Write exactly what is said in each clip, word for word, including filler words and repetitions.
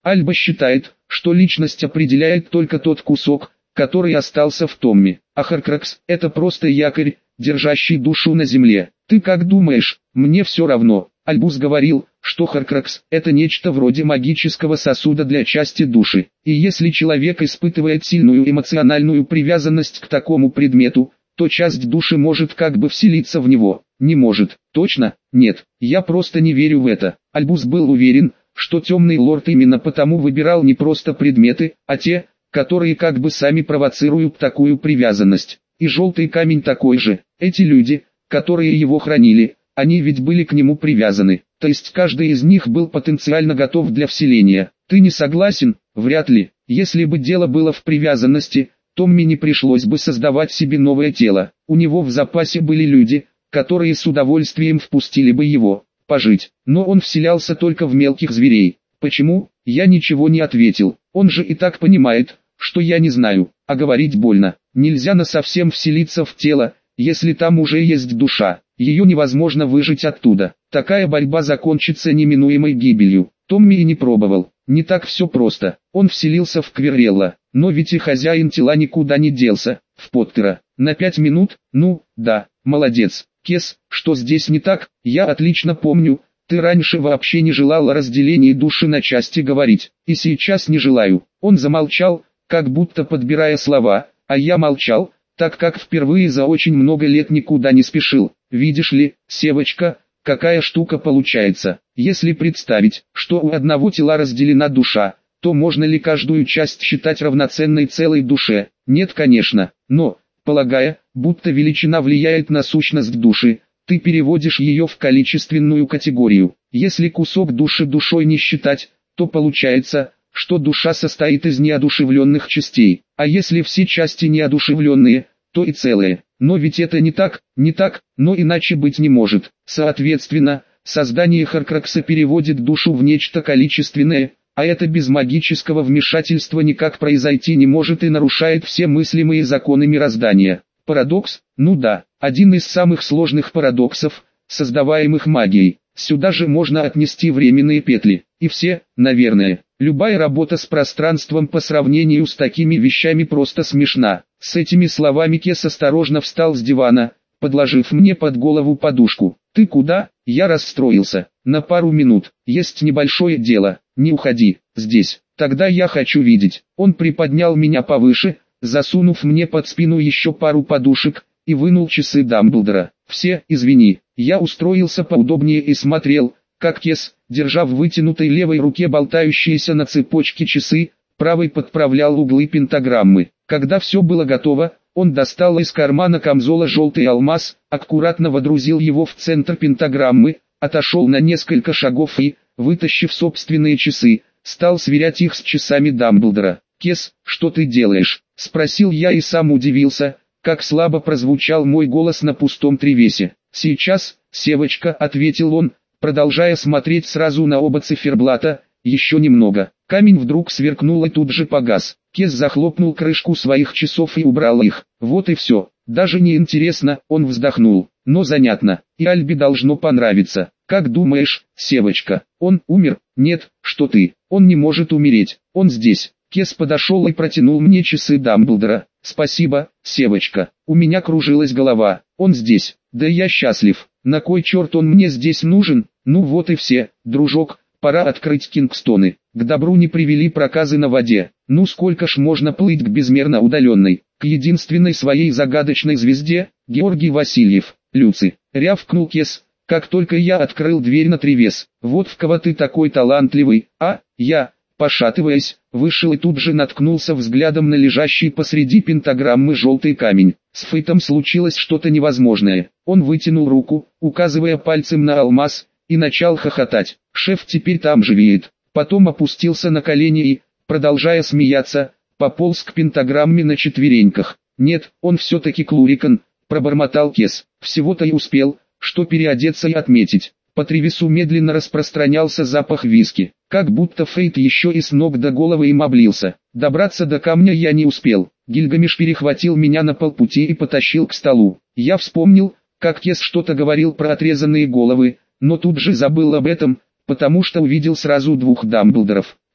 Альба считает, что личность определяет только тот кусок, который остался в Томми, а Хоркрокс – это просто якорь, держащий душу на земле. Ты как думаешь? Мне все равно. Альбус говорил, что Хоркрокс – это нечто вроде магического сосуда для части души. И если человек испытывает сильную эмоциональную привязанность к такому предмету, то часть души может как бы вселиться в него. Не может. Точно? Нет. Я просто не верю в это. Альбус был уверен, что темный лорд именно потому выбирал не просто предметы, а те, которые как бы сами провоцируют такую привязанность. И желтый камень такой же. Эти люди, которые его хранили, они ведь были к нему привязаны. То есть каждый из них был потенциально готов для вселения. Ты не согласен? Вряд ли. Если бы дело было в привязанности, Томми не пришлось бы создавать себе новое тело. У него в запасе были люди, которые с удовольствием впустили бы его пожить. Но он вселялся только в мелких зверей. Почему? Я ничего не ответил. Он же и так понимает, что я не знаю, а говорить больно. Нельзя насовсем вселиться в тело, если там уже есть душа. Ее невозможно выжить оттуда. Такая борьба закончится неминуемой гибелью. Томми и не пробовал. Не так все просто. Он вселился в Квиррелла, но ведь и хозяин тела никуда не делся, в Поттера. На пять минут? Ну, да, молодец. Кес, что здесь не так? Я отлично помню, ты раньше вообще не желал о разделении души на части говорить, и сейчас не желаю. Он замолчал, как будто подбирая слова, а я молчал, так как впервые за очень много лет никуда не спешил. Видишь ли, Севочка, какая штука получается. Если представить, что у одного тела разделена душа, то можно ли каждую часть считать равноценной целой душе? Нет, конечно, но, полагая, будто величина влияет на сущность души, ты переводишь ее в количественную категорию. Если кусок души душой не считать, то получается, что душа состоит из неодушевленных частей, а если все части неодушевленные, то и целые. Но ведь это не так, не так, но иначе быть не может. Соответственно, создание Хоркрокса переводит душу в нечто количественное, а это без магического вмешательства никак произойти не может и нарушает все мыслимые законы мироздания. Парадокс? Ну да, один из самых сложных парадоксов, создаваемых магией. Сюда же можно отнести временные петли. И все, наверное, любая работа с пространством по сравнению с такими вещами просто смешна. С этими словами Кес осторожно встал с дивана, подложив мне под голову подушку. «Ты куда?» Я расстроился. «На пару минут. Есть небольшое дело. Не уходи. Здесь. Тогда я хочу видеть». Он приподнял меня повыше, засунув мне под спину еще пару подушек, и вынул часы Дамблдора. «Все, извини». Я устроился поудобнее и смотрел, как Кес, держа в вытянутой левой руке болтающиеся на цепочке часы, правой подправлял углы пентаграммы. Когда все было готово, он достал из кармана камзола желтый алмаз, аккуратно водрузил его в центр пентаграммы, отошел на несколько шагов и, вытащив собственные часы, стал сверять их с часами Дамблдора. «Кес, что ты делаешь?» — спросил я и сам удивился, как слабо прозвучал мой голос на пустом тревесе. «Сейчас, Севочка», — ответил он, продолжая смотреть сразу на оба циферблата, «еще немного». Камень вдруг сверкнул и тут же погас. Кес захлопнул крышку своих часов и убрал их. Вот и все. Даже не интересно, он вздохнул. Но занятно, и Альбе должно понравиться. Как думаешь, Севочка, он умер? Нет, что ты, он не может умереть, он здесь. Кес подошел и протянул мне часы Дамблдора. «Спасибо, Севочка, у меня кружилась голова, он здесь, да я счастлив. На кой черт он мне здесь нужен? Ну вот и все, дружок, пора открыть Кингстоны. К добру не привели проказы на воде, ну сколько ж можно плыть к безмерно удаленной, к единственной своей загадочной звезде, Георгий Васильев, Люци», рявкнул Кес, как только я открыл дверь на тревес. «Вот в кого ты такой талантливый, а?» Я, пошатываясь, вышел и тут же наткнулся взглядом на лежащий посреди пентаграммы желтый камень. С Фейтом случилось что-то невозможное. Он вытянул руку, указывая пальцем на алмаз, и начал хохотать. «Шеф теперь там живеет». Потом опустился на колени и, продолжая смеяться, пополз к пентаграмме на четвереньках. «Нет, он все-таки Клурикан», — пробормотал Кес. «Всего-то и успел, что переодеться и отметить». По тревесу медленно распространялся запах виски, как будто Фейт еще и с ног до головы им облился. Добраться до камня я не успел. Гильгамеш перехватил меня на полпути и потащил к столу. Я вспомнил, как Кес что-то говорил про отрезанные головы, но тут же забыл об этом, потому что увидел сразу двух Дамблдоров.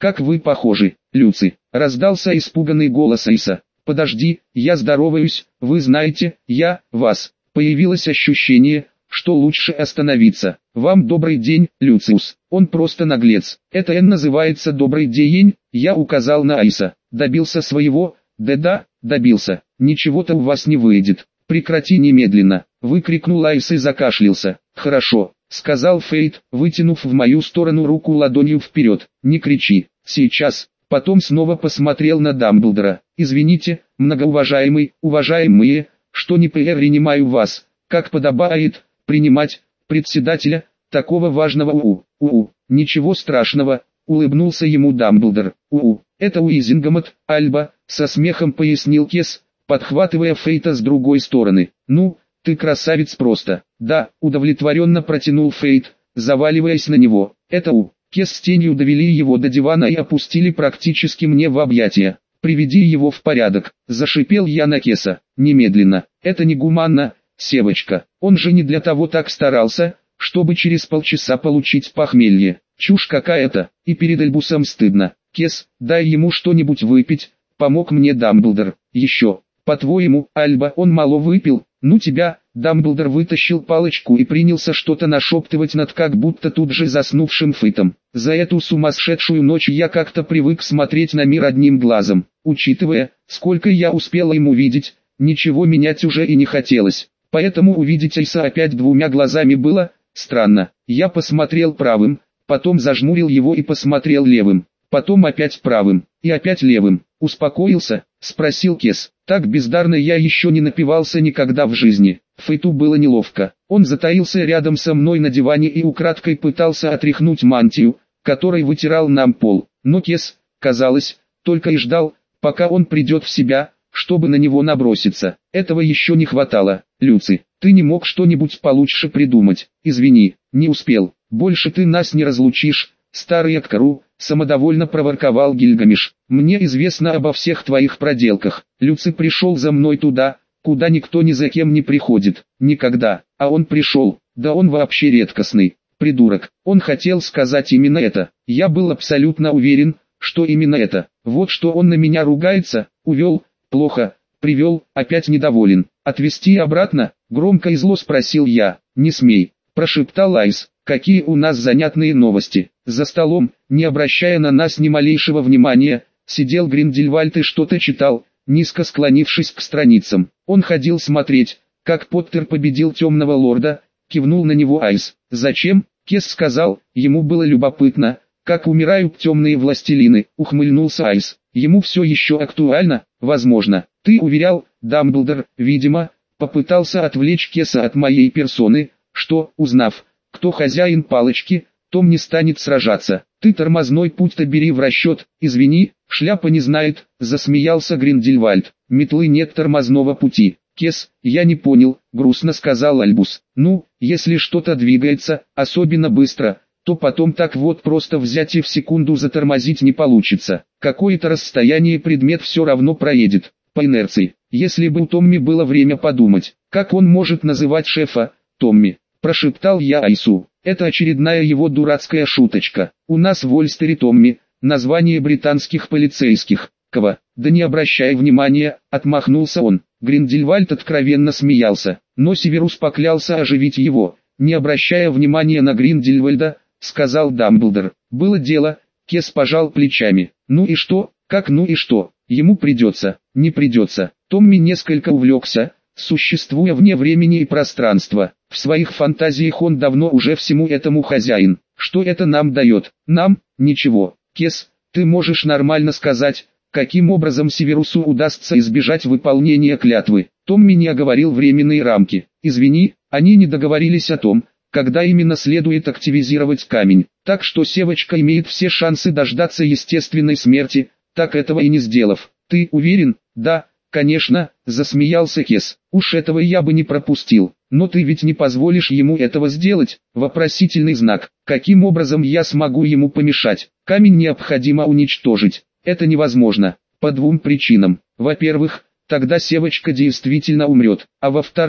как вы похожи, Люци!» — раздался испуганный голос Айса. «Подожди, я здороваюсь, вы знаете, я, вас». Появилось ощущение, что лучше остановиться. «Вам добрый день, Люциус». Он просто наглец. «Это Н называется добрый день», я указал на Айса. «Добился своего?» «Да-да, добился. Ничего-то у вас не выйдет. Прекрати немедленно», выкрикнул Айс и закашлялся. «Хорошо», сказал Фейт, вытянув в мою сторону руку ладонью вперед. «Не кричи, сейчас». Потом снова посмотрел на Дамблдора. «Извините, многоуважаемый, уважаемые, что не принимаю вас, как подобает, принимать, председателя, такого важного УУ. УУ, ничего страшного», улыбнулся ему Дамблдор. «УУ, это Уизингамот, Альба», со смехом пояснил Кес, подхватывая Фейта с другой стороны. «Ну, ты красавец просто». «Да», удовлетворенно протянул Фейт, заваливаясь на него. «Это У». Кес с тенью довели его до дивана и опустили практически мне в объятия. «Приведи его в порядок», – зашипел я на Кеса. «Немедленно. Это негуманно, Севочка. Он же не для того так старался, чтобы через полчаса получить похмелье. Чушь какая-то, и перед Альбусом стыдно. Кес, дай ему что-нибудь выпить», – помог мне Дамблдор. «Еще. По-твоему, Альба, он мало выпил? Ну тебя». Дамблдор вытащил палочку и принялся что-то нашептывать над как будто тут же заснувшим Фейтом. За эту сумасшедшую ночь я как-то привык смотреть на мир одним глазом. Учитывая, сколько я успел ему видеть, ничего менять уже и не хотелось. Поэтому увидеть Айса опять двумя глазами было странно. Я посмотрел правым, потом зажмурил его и посмотрел левым, потом опять правым, и опять левым. «Успокоился?» – спросил Кес. «Так бездарно я еще не напивался никогда в жизни». Фейту было неловко. Он затаился рядом со мной на диване и украдкой пытался отряхнуть мантию, которой вытирал нам пол. Но Кес, казалось, только и ждал, пока он придет в себя, чтобы на него наброситься. Этого еще не хватало. «Люци, ты не мог что-нибудь получше придумать?» «Извини, не успел. Больше ты нас не разлучишь, старый Аккару», самодовольно проворковал Гильгамеш. «Мне известно обо всех твоих проделках. Люци пришел за мной туда, куда никто ни за кем не приходит. Никогда. А он пришел. Да он вообще редкостный. Придурок». Он хотел сказать именно это. Я был абсолютно уверен, что именно это. Вот что он на меня ругается. Увел. Плохо. Привел. Опять недоволен. «Отвезти обратно?» Громко и зло спросил я. «Не смей», прошептал Айс. «Какие у нас занятные новости». За столом, не обращая на нас ни малейшего внимания, сидел Гриндельвальд и что-то читал, низко склонившись к страницам. Он ходил смотреть, как Поттер победил темного лорда, кивнул на него Айс. «Зачем?» Кес сказал, ему было любопытно, как умирают темные властелины, ухмыльнулся Айс. «Ему все еще актуально?» «Возможно. Ты уверял, Дамблдор, видимо, попытался отвлечь Кеса от моей персоны, что, узнав, кто хозяин палочки, Том не станет сражаться. Ты тормозной путь-то бери в расчет». «Извини, шляпа не знает», засмеялся Гриндельвальд. «Метлы нет тормозного пути». «Кес, я не понял», грустно сказал Альбус. «Ну, если что-то двигается, особенно быстро, то потом так вот просто взять и в секунду затормозить не получится. Какое-то расстояние предмет все равно проедет, по инерции. Если бы у Томми было время подумать, как он может называть шефа Томми?» Прошептал я Айсу. «Это очередная его дурацкая шуточка. У нас в Ольстере Томми, название британских полицейских. Кого?» «Да не обращай внимания», отмахнулся он. Гриндельвальд откровенно смеялся, но Северус поклялся оживить его. «Не обращая внимания на Гриндельвальда», сказал Дамблдор. «Было дело», Кес пожал плечами. «Ну и что? Как ну и что? Ему придется, не придется». Томми несколько увлекся, существуя вне времени и пространства. В своих фантазиях он давно уже всему этому хозяин. Что это нам дает? Нам? Ничего. Кес, ты можешь нормально сказать, каким образом Северусу удастся избежать выполнения клятвы? Томми не оговорил временные рамки. «Извини, они не договорились о том, когда именно следует активизировать камень. Так что Севочка имеет все шансы дождаться естественной смерти, так этого и не сделав». «Ты уверен?» «Да, конечно», засмеялся Кес. «Уж этого я бы не пропустил. Но ты ведь не позволишь ему этого сделать?» Вопросительный знак. «Каким образом я смогу ему помешать? Камень необходимо уничтожить». «Это невозможно. По двум причинам. Во-первых, тогда Севочка действительно умрет. А во-вторых,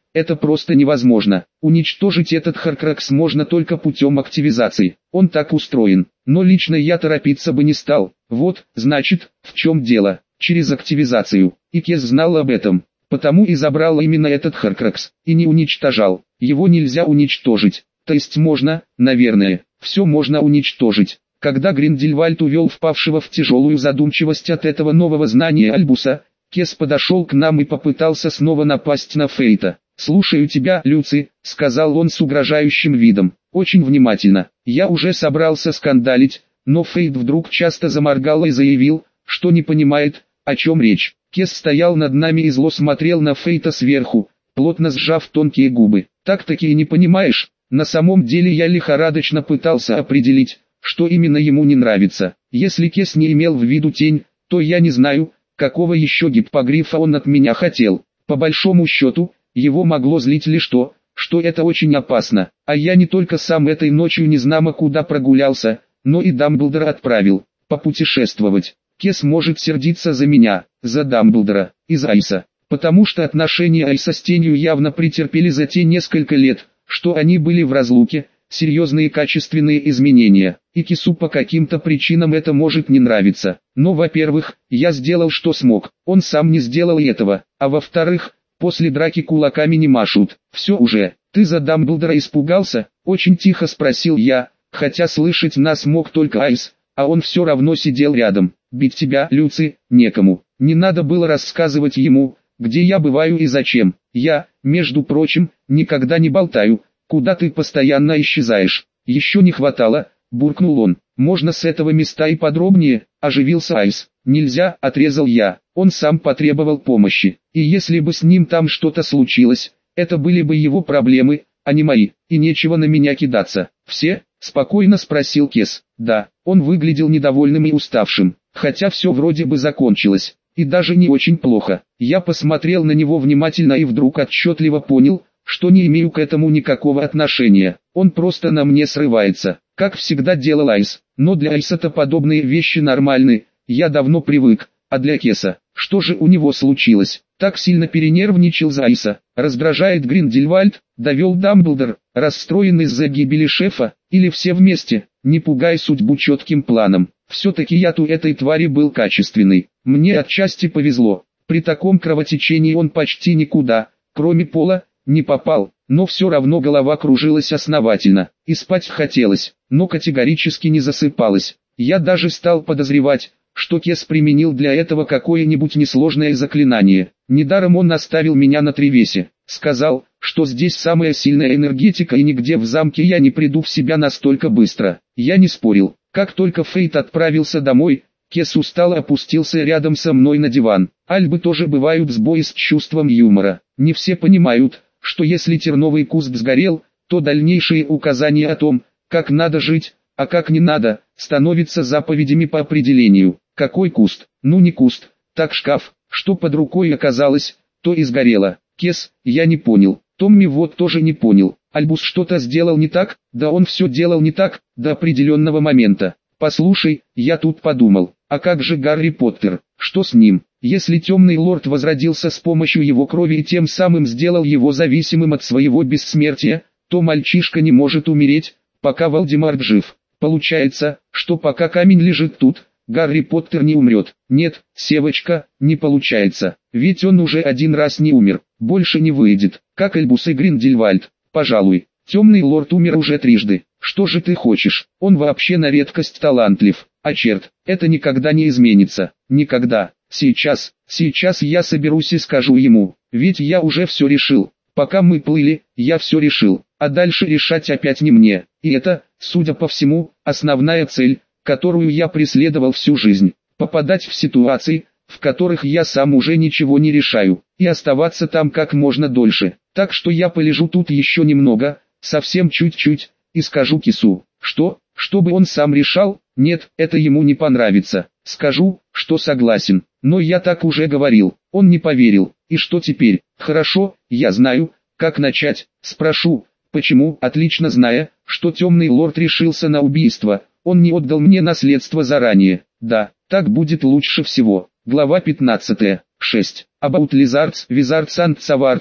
это просто невозможно. Уничтожить этот Хоркрокс можно только путем активизации. Он так устроен. Но лично я торопиться бы не стал. Вот, значит, в чем дело. Через активизацию. И Кес знал об этом. Потому и забрал именно этот Хоркрокс. И не уничтожал. Его нельзя уничтожить. То есть можно, наверное, все можно уничтожить. Когда Гриндельвальд увел впавшего в тяжелую задумчивость от этого нового знания Альбуса, Кес подошел к нам и попытался снова напасть на Фейта. «Слушаю тебя, Люци», — сказал он с угрожающим видом. «Очень внимательно». Я уже собрался скандалить, но Фейт вдруг часто заморгал и заявил, что не понимает, о чем речь. Кес стоял над нами и зло смотрел на Фейта сверху, плотно сжав тонкие губы. «Так-таки и не понимаешь?» На самом деле я лихорадочно пытался определить, что именно ему не нравится. Если Кес не имел в виду тень, то я не знаю, какого еще гиппогрифа он от меня хотел. По большому счету, его могло злить лишь то, что это очень опасно. А я не только сам этой ночью незнамо куда прогулялся, но и Дамблдора отправил попутешествовать. Кес может сердиться за меня, за Дамблдора, и за Айса. Потому что отношения Айса с тенью явно претерпели за те несколько лет, что они были в разлуке, серьезные качественные изменения, и Кесу по каким-то причинам это может не нравиться. Но, во-первых, я сделал что смог, он сам не сделал этого, а во-вторых, после драки кулаками не машут. Все уже, ты за Дамблдора испугался? Очень тихо спросил я, хотя слышать нас мог только Айс, а он все равно сидел рядом. Бить тебя, Люци, некому. Не надо было рассказывать ему, где я бываю и зачем. Я, между прочим, никогда не болтаю, куда ты постоянно исчезаешь. Еще не хватало, буркнул он. Можно с этого места и подробнее, оживился Айс. Нельзя, отрезал я. Он сам потребовал помощи. И если бы с ним там что-то случилось, это были бы его проблемы, а не мои. И нечего на меня кидаться. Все? Спокойно спросил Кес. Да, он выглядел недовольным и уставшим, хотя все вроде бы закончилось. И даже не очень плохо. Я посмотрел на него внимательно и вдруг отчетливо понял, что не имею к этому никакого отношения. Он просто на мне срывается, как всегда делал Айс. Но для Айса-то подобные вещи нормальны, я давно привык. А для Кеса, что же у него случилось? Так сильно перенервничал за Айса. Раздражает Гриндельвальд, довел Дамблдор, расстроен из-за гибели шефа, или все вместе. Не пугай судьбу четким планом. Все-таки яд у этой твари был качественный. Мне отчасти повезло. При таком кровотечении он почти никуда, кроме пола, не попал. Но все равно голова кружилась основательно. И спать хотелось, но категорически не засыпалось. Я даже стал подозревать, что Кес применил для этого какое-нибудь несложное заклинание. Недаром он наставил меня на тревесе. Сказал, что здесь самая сильная энергетика и нигде в замке я не приду в себя настолько быстро. Я не спорил. Как только Фейт отправился домой, Кес устало опустился рядом со мной на диван. Альбы тоже бывают сбои с чувством юмора. Не все понимают, что если терновый куст сгорел, то дальнейшие указания о том, как надо жить, а как не надо, становятся заповедями по определению. Какой куст? Ну не куст, так шкаф. Что под рукой оказалось, то и сгорело. Кес, я не понял. Томми вот тоже не понял. Альбус что-то сделал не так? Да он все делал не так, до определенного момента. Послушай, я тут подумал, а как же Гарри Поттер? Что с ним? Если темный лорд возродился с помощью его крови и тем самым сделал его зависимым от своего бессмертия, то мальчишка не может умереть, пока Волдеморт жив. Получается, что пока камень лежит тут, Гарри Поттер не умрет. Нет, Севочка, не получается. Ведь он уже один раз не умер, больше не выйдет. Как Альбус и Гриндельвальд, пожалуй. Темный лорд умер уже трижды. Что же ты хочешь? Он вообще на редкость талантлив. А черт, это никогда не изменится. Никогда. Сейчас, сейчас я соберусь и скажу ему. Ведь я уже все решил. Пока мы плыли, я все решил. А дальше решать опять не мне. И это, судя по всему, основная цель, которую я преследовал всю жизнь. Попадать в ситуации, в которых я сам уже ничего не решаю. И оставаться там как можно дольше. Так что я полежу тут еще немного, совсем чуть-чуть, и скажу Кесу, что, чтобы он сам решал, нет, это ему не понравится. Скажу, что согласен, но я так уже говорил, он не поверил. И что теперь? Хорошо, я знаю, как начать. Спрошу, почему, отлично зная, что темный лорд решился на убийство, он не отдал мне наследство заранее. Да, так будет лучше всего. Глава пятнадцатая. шесть. About Lizards, Wizards and Swords.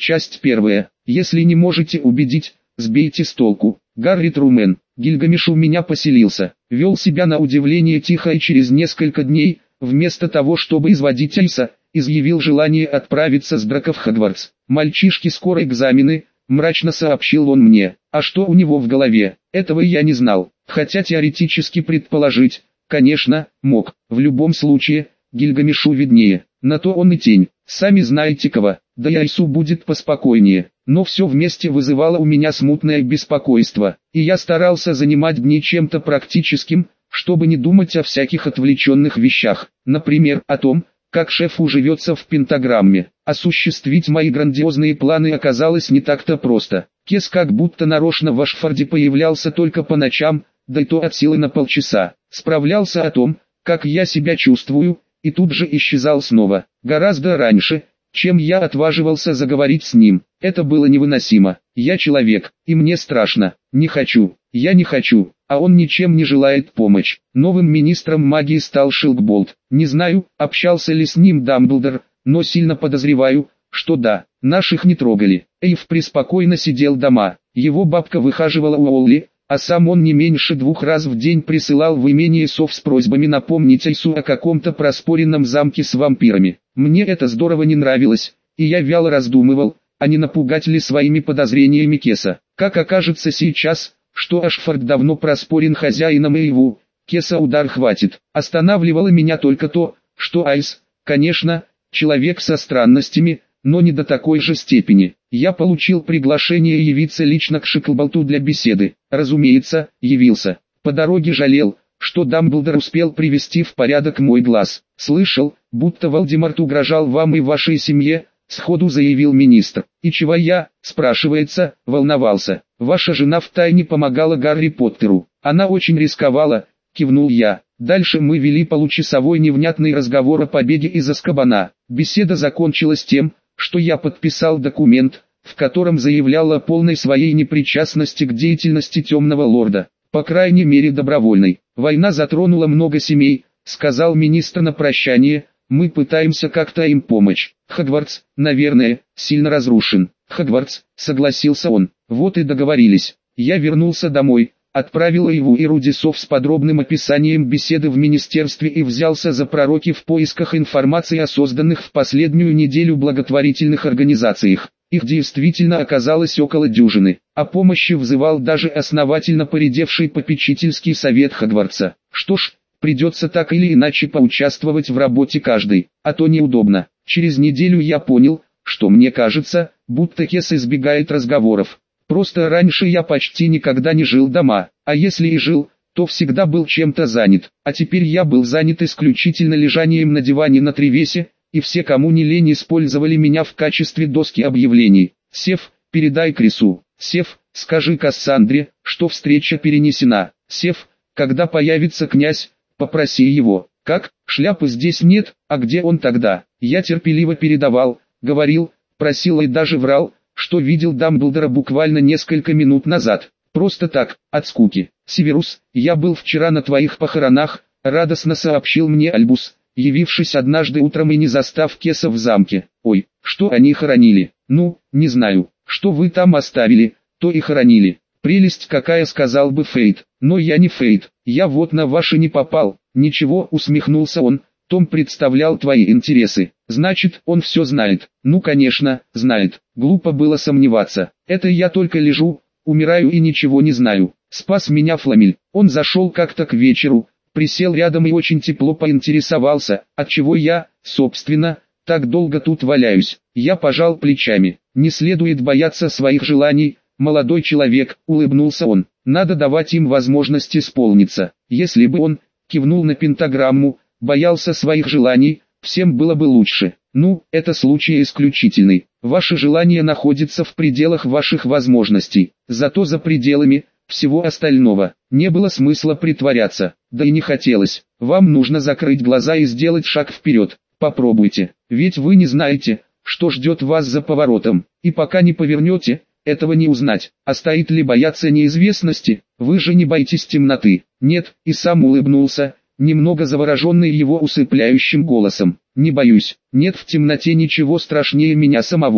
Часть первая. Если не можете убедить, сбейте с толку. Гарри Трумен. Гильгамеш у меня поселился. Вел себя на удивление тихо и через несколько дней, вместо того чтобы изводить Айса, изъявил желание отправиться с Драко в Хогвартс. «Мальчишки, скоро экзамены», — мрачно сообщил он мне. А что у него в голове, этого я не знал, хотя теоретически предположить, конечно, мог. В любом случае, Гильгамешу виднее, на то он и тень, сами знаете кого, да и Айсу будет поспокойнее. Но все вместе вызывало у меня смутное беспокойство, и я старался занимать дни чем-то практическим, чтобы не думать о всяких отвлеченных вещах, например, о том, как шефу живется в пентаграмме. Осуществить мои грандиозные планы оказалось не так-то просто. Кес как будто нарочно в Ашфорде появлялся только по ночам, да и то от силы на полчаса. Справлялся о том, как я себя чувствую, и тут же исчезал снова, гораздо раньше, чем я отваживался заговорить с ним. Это было невыносимо. Я человек, и мне страшно. Не хочу, я не хочу, а он ничем не желает помочь. Новым министром магии стал Шилкболт. Не знаю, общался ли с ним Дамблдор, но сильно подозреваю, что да. Наших не трогали. Эйв преспокойно сидел дома. Его бабка выхаживала Уолли, а сам он не меньше двух раз в день присылал в имение сов с просьбами напомнить Айсу о каком-то проспоренном замке с вампирами. Мне это здорово не нравилось, и я вяло раздумывал, а не напугать ли своими подозрениями Кеса. Как окажется сейчас, что Ашфорд давно проспорен хозяином Эйву, Кеса удар хватит. Останавливало меня только то, что Айс, конечно, человек со странностями, но не до такой же степени. Я получил приглашение явиться лично к Шиклболту для беседы. Разумеется, явился. По дороге жалел, что Дамблдор успел привести в порядок мой глаз. Слышал, будто Волдеморт угрожал вам и вашей семье, сходу заявил министр. И чего я, спрашивается, волновался. Ваша жена втайне помогала Гарри Поттеру. Она очень рисковала, кивнул я. Дальше мы вели получасовой невнятный разговор о побеге из Азкабана. Беседа закончилась тем, что я подписал документ, в котором заявлял о полной своей непричастности к деятельности Темного Лорда, по крайней мере добровольной. Война затронула много семей, сказал министр на прощание, мы пытаемся как-то им помочь. Хогвартс, наверное, сильно разрушен. Хогвартс, согласился он, вот и договорились. Я вернулся домой, отправил Эйву и Рудисов с подробным описанием беседы в министерстве и взялся за пророки в поисках информации о созданных в последнюю неделю благотворительных организациях. Их действительно оказалось около дюжины. О помощи взывал даже основательно поредевший попечительский совет Хогвартса. Что ж, придется так или иначе поучаствовать в работе каждой, а то неудобно. Через неделю я понял, что мне кажется, будто Кес избегает разговоров. Просто раньше я почти никогда не жил дома, а если и жил, то всегда был чем-то занят. А теперь я был занят исключительно лежанием на диване на Тревесе, и все, кому не лень, использовали меня в качестве доски объявлений. Сев, передай Крису. Сев, скажи Кассандре, что встреча перенесена. Сев, когда появится князь, попроси его. Как, шляпы здесь нет, а где он тогда? Я терпеливо передавал, говорил, просил и даже врал, что видел Дамблдора буквально несколько минут назад. Просто так, от скуки. Северус, я был вчера на твоих похоронах, радостно сообщил мне Альбус, явившись однажды утром и не застав Кеса в замке. Ой, что они хоронили? Ну, не знаю, что вы там оставили, то и хоронили. Прелесть какая, сказал бы Фейт, но я не Фейт, я вот на ваши не попал. Ничего, усмехнулся он, Том представлял твои интересы. Значит, он все знает. Ну конечно, знает. Глупо было сомневаться. Это я только лежу, умираю и ничего не знаю. Спас меня Фламель. Он зашел как-то к вечеру, присел рядом и очень тепло поинтересовался, отчего я, собственно, так долго тут валяюсь. Я пожал плечами. Не следует бояться своих желаний, молодой человек, улыбнулся он. Надо давать им возможность исполниться. Если бы он, кивнул на пентаграмму, боялся своих желаний, всем было бы лучше. Ну, это случай исключительный. Ваше желание находится в пределах ваших возможностей. Зато за пределами всего остального не было смысла притворяться. Да и не хотелось. Вам нужно закрыть глаза и сделать шаг вперед. Попробуйте. Ведь вы не знаете, что ждет вас за поворотом. И пока не повернете, этого не узнать. А стоит ли бояться неизвестности? Вы же не боитесь темноты. Нет, и сам улыбнулся, немного завороженный его усыпляющим голосом. Не боюсь. Нет в темноте ничего страшнее меня самого.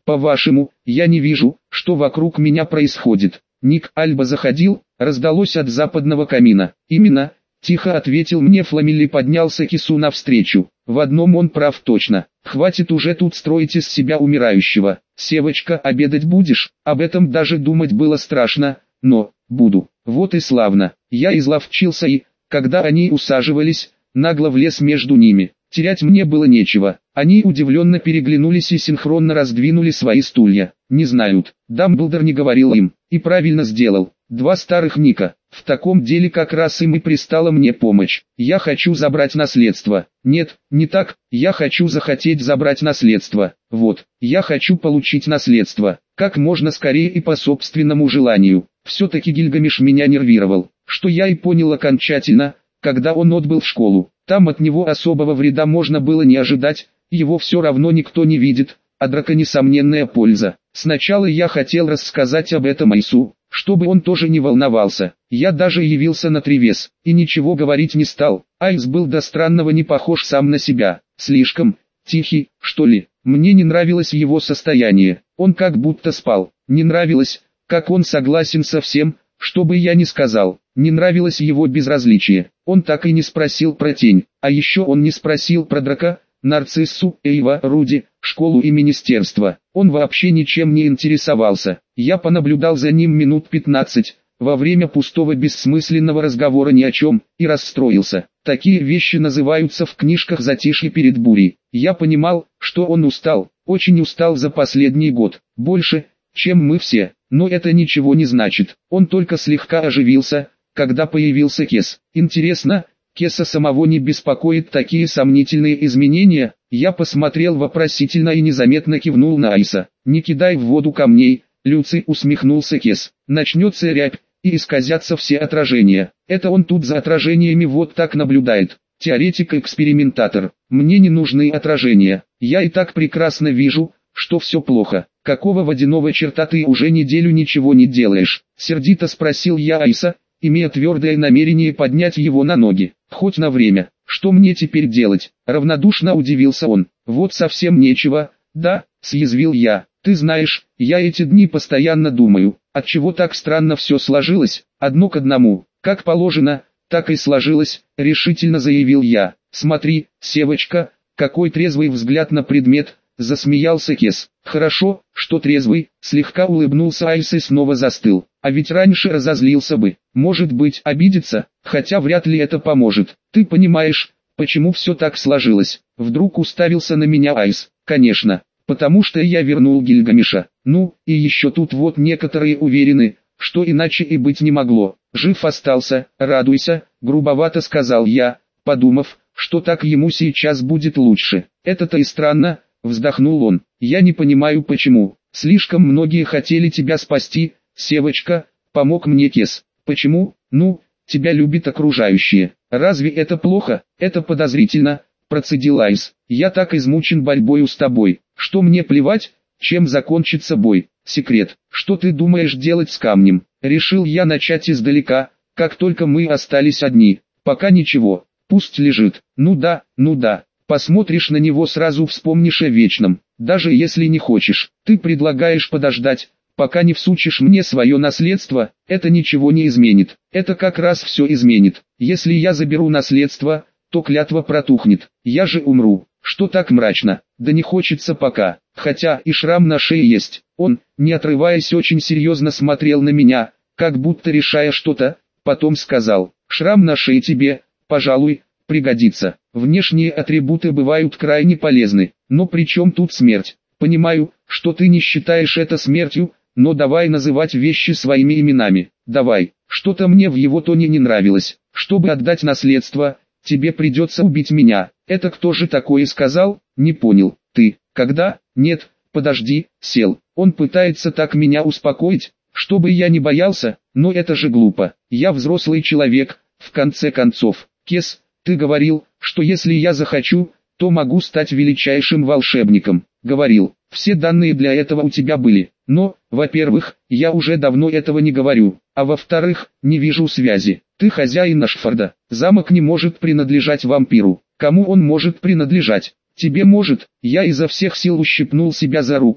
По-вашему, я не вижу, что вокруг меня происходит. Ник Альба заходил, раздалось от западного камина. Именно, тихо ответил мне Фламель и поднялся к Кису навстречу. В одном он прав точно. Хватит уже тут строить из себя умирающего. Севочка, обедать будешь? Об этом даже думать было страшно, но, буду. Вот и славно. Я изловчился и, когда они усаживались, нагло влез между ними. Терять мне было нечего. Они удивленно переглянулись и синхронно раздвинули свои стулья. Не знают. Дамблдор не говорил им. И правильно сделал. Два старых Ника. В таком деле как раз им и пристала мне помощь. Я хочу забрать наследство. Нет, не так. Я хочу захотеть забрать наследство. Вот. Я хочу получить наследство. Как можно скорее и по собственному желанию. Все-таки Гильгамеш меня нервировал. Что я и понял окончательно, когда он отбыл в школу. Там от него особого вреда можно было не ожидать, его все равно никто не видит, а драка несомненная польза. Сначала я хотел рассказать об этом Айсу, чтобы он тоже не волновался. Я даже явился на Тревес, и ничего говорить не стал. Айс был до странного не похож сам на себя, слишком тихий, что ли. Мне не нравилось его состояние, он как будто спал. Не нравилось, как он согласен со всем, что бы я ни сказал. Не нравилось его безразличие. Он так и не спросил про тень, а еще он не спросил про Драка, Нарциссу, Эйва, Руди, школу и министерство. Он вообще ничем не интересовался. Я понаблюдал за ним минут пятнадцать, во время пустого бессмысленного разговора ни о чем, и расстроился. Такие вещи называются в книжках затишье перед бурей. Я понимал, что он устал, очень устал за последний год, больше, чем мы все, но это ничего не значит. Он только слегка оживился, когда появился Кес. Интересно, Кеса самого не беспокоит такие сомнительные изменения? Я посмотрел вопросительно и незаметно кивнул на Айса. Не кидай в воду камней, Люций, усмехнулся Кес. Начнется рябь, и исказятся все отражения. Это он тут за отражениями вот так наблюдает. Теоретик-экспериментатор. Мне не нужны отражения. Я и так прекрасно вижу, что все плохо. Какого водяного черта ты уже неделю ничего не делаешь? Сердито спросил я Айса, имея твердое намерение поднять его на ноги, хоть на время. Что мне теперь делать? Равнодушно удивился он. Вот совсем нечего, да, съязвил я. Ты знаешь, я эти дни постоянно думаю, отчего так странно все сложилось, одно к одному, как положено, так и сложилось, решительно заявил я. Смотри, Севочка, какой трезвый взгляд на предмет, засмеялся Кес. Хорошо, что трезвый, слегка улыбнулся Айс и снова застыл. А ведь раньше разозлился бы, может быть, обидится, хотя вряд ли это поможет. Ты понимаешь, почему все так сложилось? Вдруг уставился на меня Айс. Конечно, потому что я вернул Гильгамеша. Ну, и еще тут вот некоторые уверены, что иначе и быть не могло. Жив остался, радуйся, грубовато сказал я, подумав, что так ему сейчас будет лучше. Это-то и странно, вздохнул он. Я не понимаю почему. Слишком многие хотели тебя спасти, Севочка, помог мне Кес. Почему? Ну, тебя любят окружающие. Разве это плохо? Это подозрительно, процедил Айс. Я так измучен борьбою с тобой, что мне плевать, чем закончится бой. Секрет, что ты думаешь делать с камнем? Решил я начать издалека, как только мы остались одни. Пока ничего, пусть лежит. Ну да, ну да. Посмотришь на него, сразу вспомнишь о вечном, даже если не хочешь. Ты предлагаешь подождать, пока не всучишь мне свое наследство, это ничего не изменит. Это как раз все изменит. Если я заберу наследство, то клятва протухнет. Я же умру. Что так мрачно? Да не хочется пока. Хотя и шрам на шее есть. Он, не отрываясь, очень серьезно смотрел на меня, как будто решая что-то, потом сказал: шрам на шее тебе, пожалуй, пригодится. Внешние атрибуты бывают крайне полезны, но при чем тут смерть? Понимаю, что ты не считаешь это смертью, но давай называть вещи своими именами. Давай. Что-то мне в его тоне не нравилось. Чтобы отдать наследство, тебе придется убить меня. Это кто же такое сказал? Не понял. Ты. Когда? Нет, подожди, сел. Он пытается так меня успокоить, чтобы я не боялся, но это же глупо. Я взрослый человек, в конце концов. Кес, ты говорил, что если я захочу, то могу стать величайшим волшебником. Говорил, все данные для этого у тебя были. Но, во-первых, я уже давно этого не говорю, а во-вторых, не вижу связи. Ты хозяин Ашфорда, замок не может принадлежать вампиру. Кому он может принадлежать? Тебе может. Я изо всех сил ущипнул себя за руку,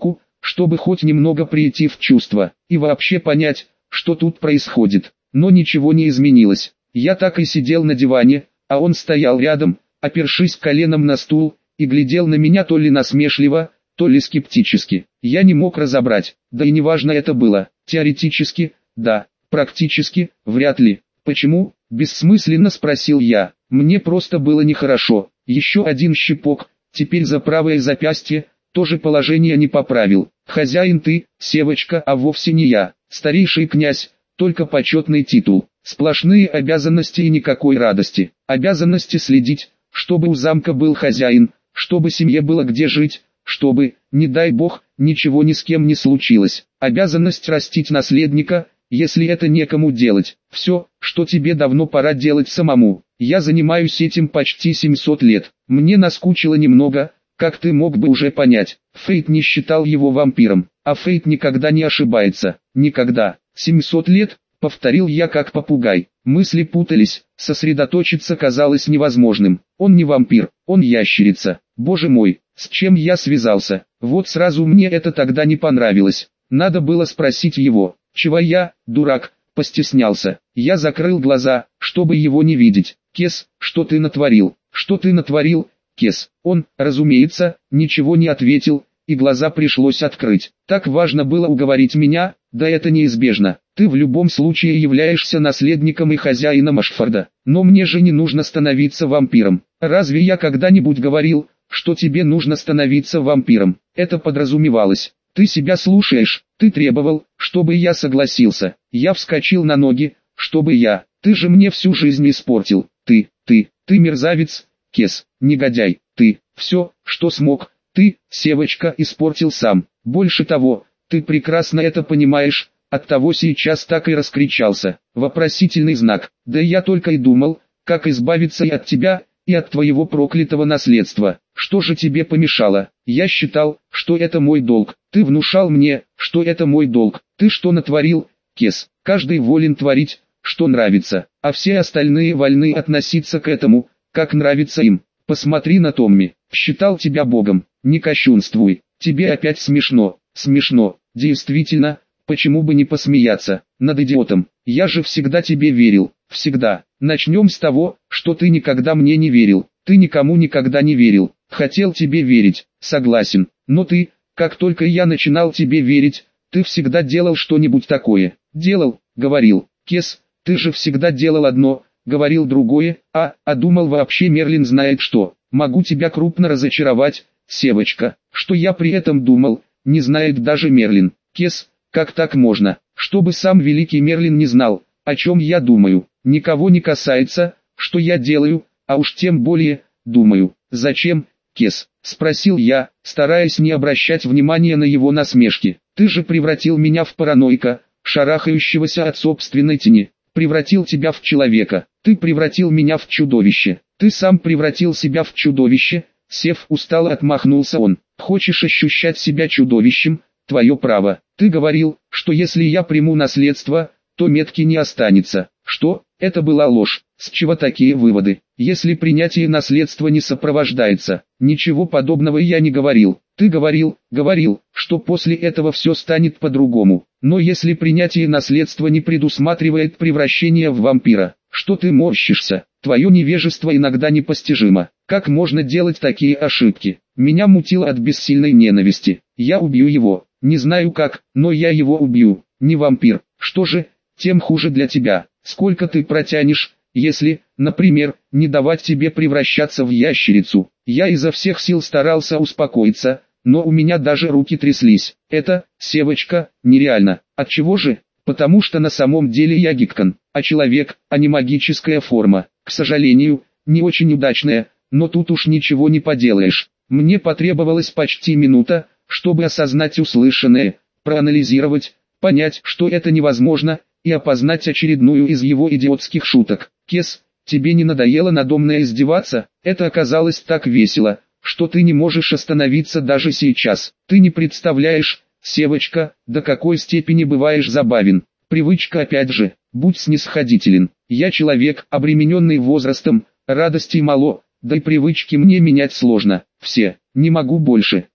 чтобы хоть немного прийти в чувство, и вообще понять, что тут происходит. Но ничего не изменилось. Я так и сидел на диване, а он стоял рядом, опершись коленом на стул, и глядел на меня то ли насмешливо, то ли скептически. Я не мог разобрать, да и неважно это было. Теоретически, да, практически, вряд ли. «Почему?» – бессмысленно спросил я. Мне просто было нехорошо. Еще один щипок, теперь за правое запястье, тоже положение не поправил. Хозяин ты, Севочка, а вовсе не я. Старейший князь, только почетный титул. Сплошные обязанности и никакой радости. Обязанности следить, чтобы у замка был хозяин, чтобы семье было где жить, чтобы, не дай бог, ничего ни с кем не случилось. Обязанность растить наследника, если это некому делать. Все, что тебе давно пора делать самому. Я занимаюсь этим почти семьсот лет. Мне наскучило немного, как ты мог бы уже понять. Фейт не считал его вампиром, а Фейт никогда не ошибается. Никогда. семьсот лет, повторил я как попугай. Мысли путались, сосредоточиться казалось невозможным. Он не вампир, он ящерица. Боже мой, с чем я связался? Вот сразу мне это тогда не понравилось. Надо было спросить его. Чего я, дурак, постеснялся. Я закрыл глаза, чтобы его не видеть. Кес, что ты натворил? Что ты натворил, Кес? Он, разумеется, ничего не ответил, и глаза пришлось открыть. Так важно было уговорить меня, да это неизбежно. Ты в любом случае являешься наследником и хозяином Ашфорда. Но мне же не нужно становиться вампиром. Разве я когда-нибудь говорил, что тебе нужно становиться вампиром? Это подразумевалось. Ты себя слушаешь, ты требовал, чтобы я согласился. Я вскочил на ноги, чтобы я, ты же мне всю жизнь испортил. Ты, ты, ты мерзавец, Кес, негодяй, ты, все, что смог, ты, Севочка, испортил сам. Больше того, ты прекрасно это понимаешь, оттого сейчас так и раскричался. Вопросительный знак, да я только и думал, как избавиться и от тебя, и от твоего проклятого наследства. Что же тебе помешало? Я считал, что это мой долг. Ты внушал мне, что это мой долг. Ты что натворил, Кес? Каждый волен творить, что нравится, а все остальные вольны относиться к этому, как нравится им. Посмотри на Томми. Считал тебя богом. Не кощунствуй. Тебе опять смешно. Смешно. Действительно, почему бы не посмеяться над идиотом? Я же всегда тебе верил. Всегда. Начнем с того, что ты никогда мне не верил. Ты никому никогда не верил. Хотел тебе верить, согласен. Но ты, как только я начинал тебе верить, ты всегда делал что-нибудь такое. Делал, говорил. Кес, ты же всегда делал одно, говорил другое, а, а думал вообще Мерлин знает что. Могу тебя крупно разочаровать, Севочка. Что я при этом думал, не знает даже Мерлин. Кес, как так можно? Чтобы сам великий Мерлин не знал, о чем я думаю. Никого не касается, что я делаю, а уж тем более, думаю. Зачем, Кес? Спросил я, стараясь не обращать внимания на его насмешки. Ты же превратил меня в параноика, шарахающегося от собственной тени. Превратил тебя в человека. Ты превратил меня в чудовище. Ты сам превратил себя в чудовище. Сев устало отмахнулся он. Хочешь ощущать себя чудовищем? Твое право. Ты говорил, что если я приму наследство, то метки не останется. Что? Это была ложь. С чего такие выводы? Если принятие наследства не сопровождается, ничего подобного я не говорил. Ты говорил, говорил, что после этого все станет по-другому. Но если принятие наследства не предусматривает превращение в вампира, что ты морщишься? Твое невежество иногда непостижимо. Как можно делать такие ошибки? Меня мутило от бессильной ненависти. Я убью его. Не знаю как, но я его убью. Не вампир. Что же, тем хуже для тебя. Сколько ты протянешь, если, например, не давать тебе превращаться в ящерицу? Я изо всех сил старался успокоиться, но у меня даже руки тряслись. Это, Севочка, нереально. Отчего же? Потому что на самом деле я гиткон, а человек, а не магическая форма. К сожалению, не очень удачная, но тут уж ничего не поделаешь. Мне потребовалась почти минута, чтобы осознать услышанное, проанализировать, понять, что это невозможно, и опознать очередную из его идиотских шуток. Кес, тебе не надоело надо мной издеваться? Это оказалось так весело, что ты не можешь остановиться даже сейчас. Ты не представляешь, Севочка, до какой степени бываешь забавен. Привычка опять же, будь снисходителен. Я человек, обремененный возрастом, радостей мало, да и привычки мне менять сложно. Все, не могу больше.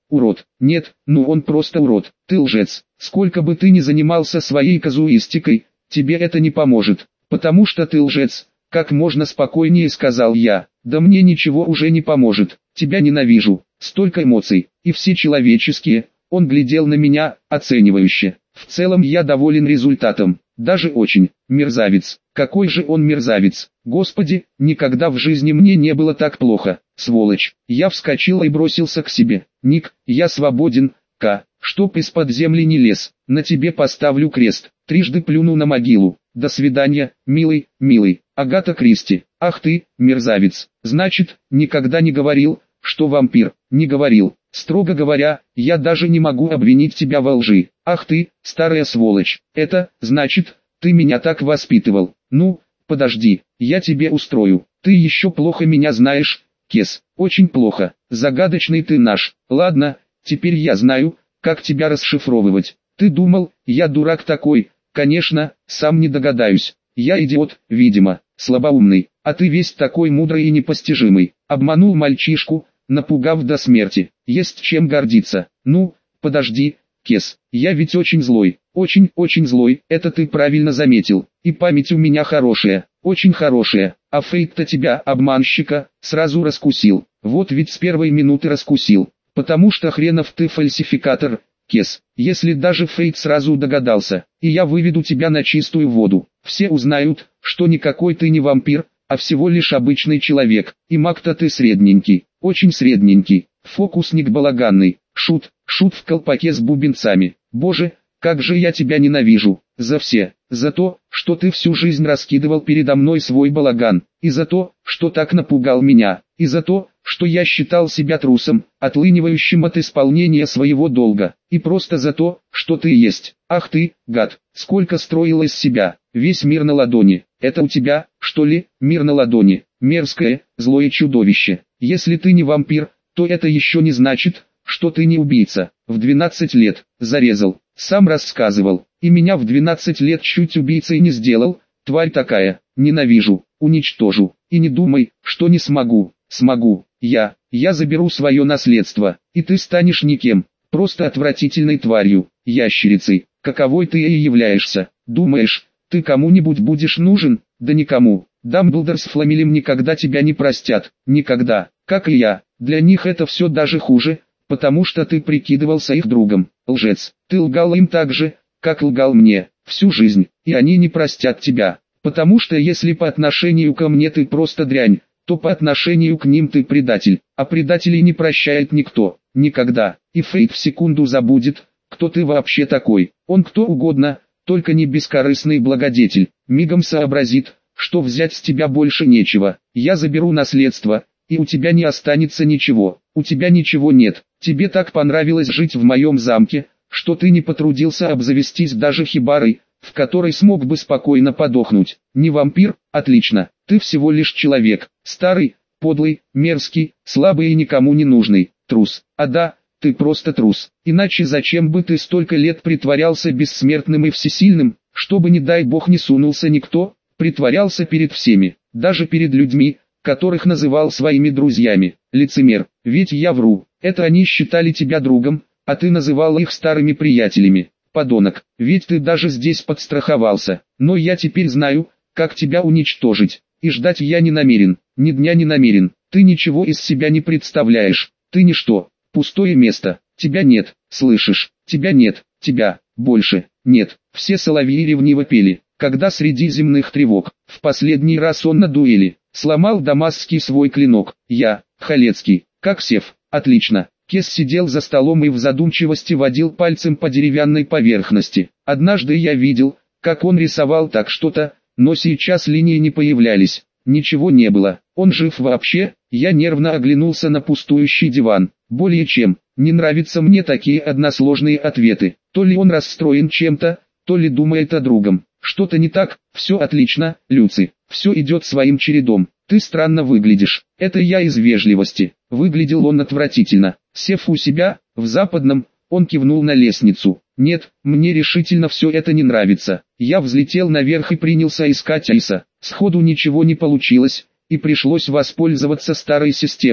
Урод. Нет, ну он просто урод. Ты лжец. Сколько бы ты ни занимался своей казуистикой, тебе это не поможет. Потому что ты лжец. Как можно спокойнее сказал я. Да мне ничего уже не поможет. Тебя ненавижу. Столько эмоций. И все человеческие. Он глядел на меня, оценивающе. В целом я доволен результатом. Даже очень. Мерзавец. Какой же он мерзавец. Господи, никогда в жизни мне не было так плохо. Сволочь. Я вскочил и бросился к себе. Ник, я свободен. К. Чтоб из-под земли не лез. На тебе поставлю крест. Трижды плюну на могилу. До свидания, милый, милый. Агата Кристи. Ах ты, мерзавец. Значит, никогда не говорил, что вампир. Не говорил. Строго говоря, я даже не могу обвинить тебя во лжи. Ах ты, старая сволочь. Это, значит, ты меня так воспитывал. Ну, подожди, я тебе устрою. Ты еще плохо меня знаешь, Кес. Очень плохо. Загадочный ты наш. Ладно, теперь я знаю, как тебя расшифровывать. Ты думал, я дурак такой? Конечно, сам не догадаюсь. Я идиот, видимо, слабоумный. А ты весь такой мудрый и непостижимый. Обманул мальчишку, напугав до смерти. Есть чем гордиться. Ну, подожди, Кес, я ведь очень злой, очень-очень злой, это ты правильно заметил. И память у меня хорошая, очень хорошая. А Фейт-то тебя, обманщика, сразу раскусил. Вот ведь с первой минуты раскусил. Потому что хренов ты фальсификатор, Кес. Если даже Фейт сразу догадался, и я выведу тебя на чистую воду. Все узнают, что никакой ты не вампир, а всего лишь обычный человек. И маг-то ты средненький, очень средненький. Фокусник балаганный, шут, шут в колпаке с бубенцами. Боже, как же я тебя ненавижу. За все. За то, что ты всю жизнь раскидывал передо мной свой балаган. И за то, что так напугал меня. И за то, что я считал себя трусом, отлынивающим от исполнения своего долга. И просто за то, что ты есть. Ах ты, гад, сколько строил из себя. Весь мир на ладони. Это у тебя, что ли, мир на ладони. Мерзкое, злое чудовище. Если ты не вампир, то это еще не значит, что ты не убийца. В двенадцать лет, зарезал, сам рассказывал, и меня в двенадцать лет чуть убийцей не сделал, тварь такая, ненавижу, уничтожу, и не думай, что не смогу, смогу, я, я заберу свое наследство, и ты станешь никем, просто отвратительной тварью, ящерицей, каковой ты и являешься. Думаешь, ты кому-нибудь будешь нужен? Да никому. Дамблдор с Фламелем никогда тебя не простят, никогда, как и я. Для них это все даже хуже, потому что ты прикидывался их другом. Лжец, ты лгал им так же, как лгал мне, всю жизнь, и они не простят тебя. Потому что если по отношению ко мне ты просто дрянь, то по отношению к ним ты предатель, а предателей не прощает никто, никогда. И Фейт в секунду забудет, кто ты вообще такой. Он кто угодно, только не бескорыстный благодетель. Мигом сообразит, что взять с тебя больше нечего. Я заберу наследство, и у тебя не останется ничего. У тебя ничего нет. Тебе так понравилось жить в моем замке, что ты не потрудился обзавестись даже хибарой, в которой смог бы спокойно подохнуть. Не вампир? Отлично. Ты всего лишь человек. Старый, подлый, мерзкий, слабый и никому не нужный. Трус. А да, ты просто трус. Иначе зачем бы ты столько лет притворялся бессмертным и всесильным, чтобы не дай бог не сунулся никто? Притворялся перед всеми, даже перед людьми, которых называл своими друзьями. Лицемер, ведь я вру. Это они считали тебя другом, а ты называл их старыми приятелями. Подонок, ведь ты даже здесь подстраховался. Но я теперь знаю, как тебя уничтожить. И ждать я не намерен, ни дня не намерен. Ты ничего из себя не представляешь. Ты ничто, пустое место. Тебя нет, слышишь? Тебя нет, тебя больше нет. Все соловьи ревниво пели, когда среди земных тревог, в последний раз он на дуэли, сломал дамасский свой клинок. Я, Халецкий, как сев, отлично. Кес сидел за столом и в задумчивости водил пальцем по деревянной поверхности. Однажды я видел, как он рисовал так что-то, но сейчас линии не появлялись, ничего не было. Он жив вообще? Я нервно оглянулся на пустующий диван. Более чем, не нравятся мне такие односложные ответы. То ли он расстроен чем-то, то ли думает о другом. Что-то не так, все отлично, Люци, все идет своим чередом. Ты странно выглядишь, это я из вежливости. Выглядел он отвратительно. Сев у себя, в западном, он кивнул на лестницу. Нет, мне решительно все это не нравится. Я взлетел наверх и принялся искать Айса. Сходу ничего не получилось, и пришлось воспользоваться старой системой.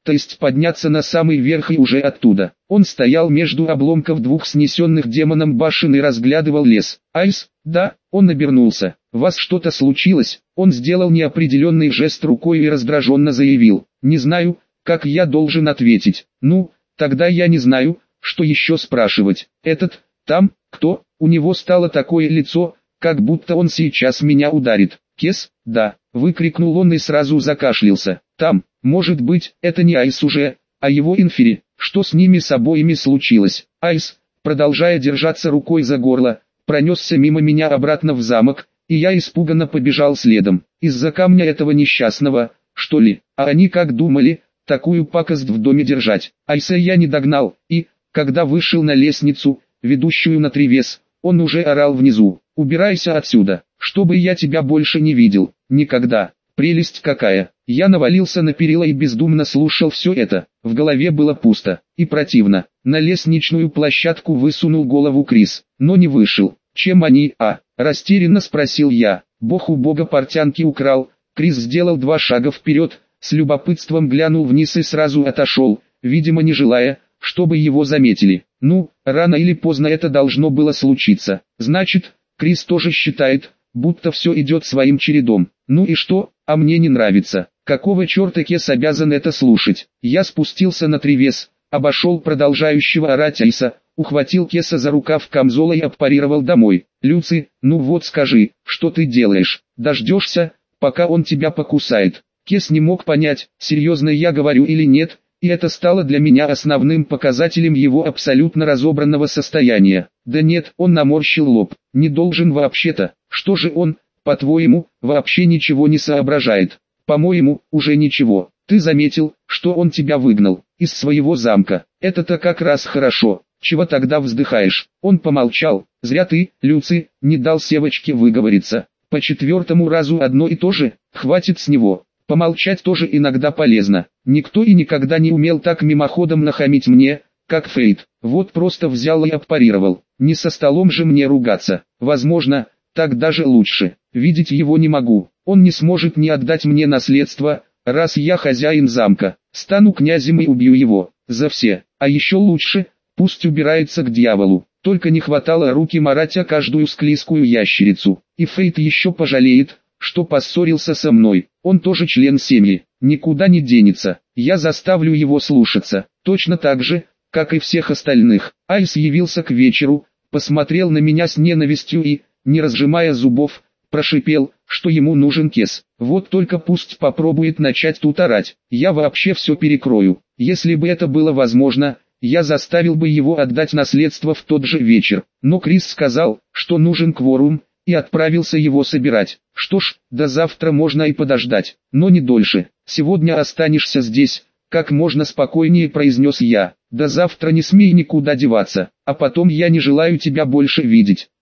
то есть подняться на самый верх и уже оттуда. Он стоял между обломков двух снесенных демоном башен и разглядывал лес. «Айс, да», он обернулся. «Вас что-то случилось?» Он сделал неопределенный жест рукой и раздраженно заявил. «Не знаю, как я должен ответить». «Ну, тогда я не знаю, что еще спрашивать. Этот, там, кто?» У него стало такое лицо, как будто он сейчас меня ударит. «Кес, да», выкрикнул он и сразу закашлялся. «Там, может быть, это не Айс уже, а его инфери. Что с ними с обоими случилось?» Айс, продолжая держаться рукой за горло, пронесся мимо меня обратно в замок, и я испуганно побежал следом. Из-за камня этого несчастного, что ли? А они как думали, такую пакость в доме держать? Айса я не догнал, и, когда вышел на лестницу, ведущую на Тревес, он уже орал внизу: «Убирайся отсюда, чтобы я тебя больше не видел, никогда». Прелесть какая! Я навалился на перила и бездумно слушал все это. В голове было пусто и противно. На лестничную площадку высунул голову Крис, но не вышел. «Чем они, а?» – растерянно спросил я. «Бог у бога портянки украл». Крис сделал два шага вперед, с любопытством глянул вниз и сразу отошел, видимо не желая, чтобы его заметили. Ну, рано или поздно это должно было случиться. Значит, Крис тоже считает, будто все идет своим чередом. Ну и что? А мне не нравится. Какого черта Кес обязан это слушать? Я спустился на Тревес, обошел продолжающего орать Айса, ухватил Кеса за рукав камзола и отпарировал домой. «Люци, ну вот скажи, что ты делаешь? Дождешься, пока он тебя покусает?» Кес не мог понять, серьезно я говорю или нет, и это стало для меня основным показателем его абсолютно разобранного состояния. «Да нет», он наморщил лоб, «не должен вообще-то». «Что же он, по-твоему, вообще ничего не соображает?» «По-моему, уже ничего. Ты заметил, что он тебя выгнал из своего замка? Это-то как раз хорошо. Чего тогда вздыхаешь?» Он помолчал. «Зря ты, Люци, не дал Севочке выговориться. По четвертому разу одно и то же, хватит с него». Помолчать тоже иногда полезно. Никто и никогда не умел так мимоходом нахамить мне, как Фейт. Вот просто взял и отпарировал. Не со столом же мне ругаться. Возможно, так даже лучше. Видеть его не могу. Он не сможет не отдать мне наследство, раз я хозяин замка. Стану князем и убью его. За все. А еще лучше, пусть убирается к дьяволу. Только не хватало руки марать о каждую склизкую ящерицу. И Фейт еще пожалеет, что поссорился со мной. Он тоже член семьи, никуда не денется. Я заставлю его слушаться, точно так же, как и всех остальных. Айс явился к вечеру, посмотрел на меня с ненавистью и, не разжимая зубов, прошипел, что ему нужен Кес. Вот только пусть попробует начать тут орать. Я вообще все перекрою. Если бы это было возможно, я заставил бы его отдать наследство в тот же вечер. Но Крис сказал, что нужен кворум, и отправился его собирать. Что ж, до завтра можно и подождать, но не дольше. Сегодня останешься здесь, как можно спокойнее произнес я. До завтра не смей никуда деваться, а потом я не желаю тебя больше видеть.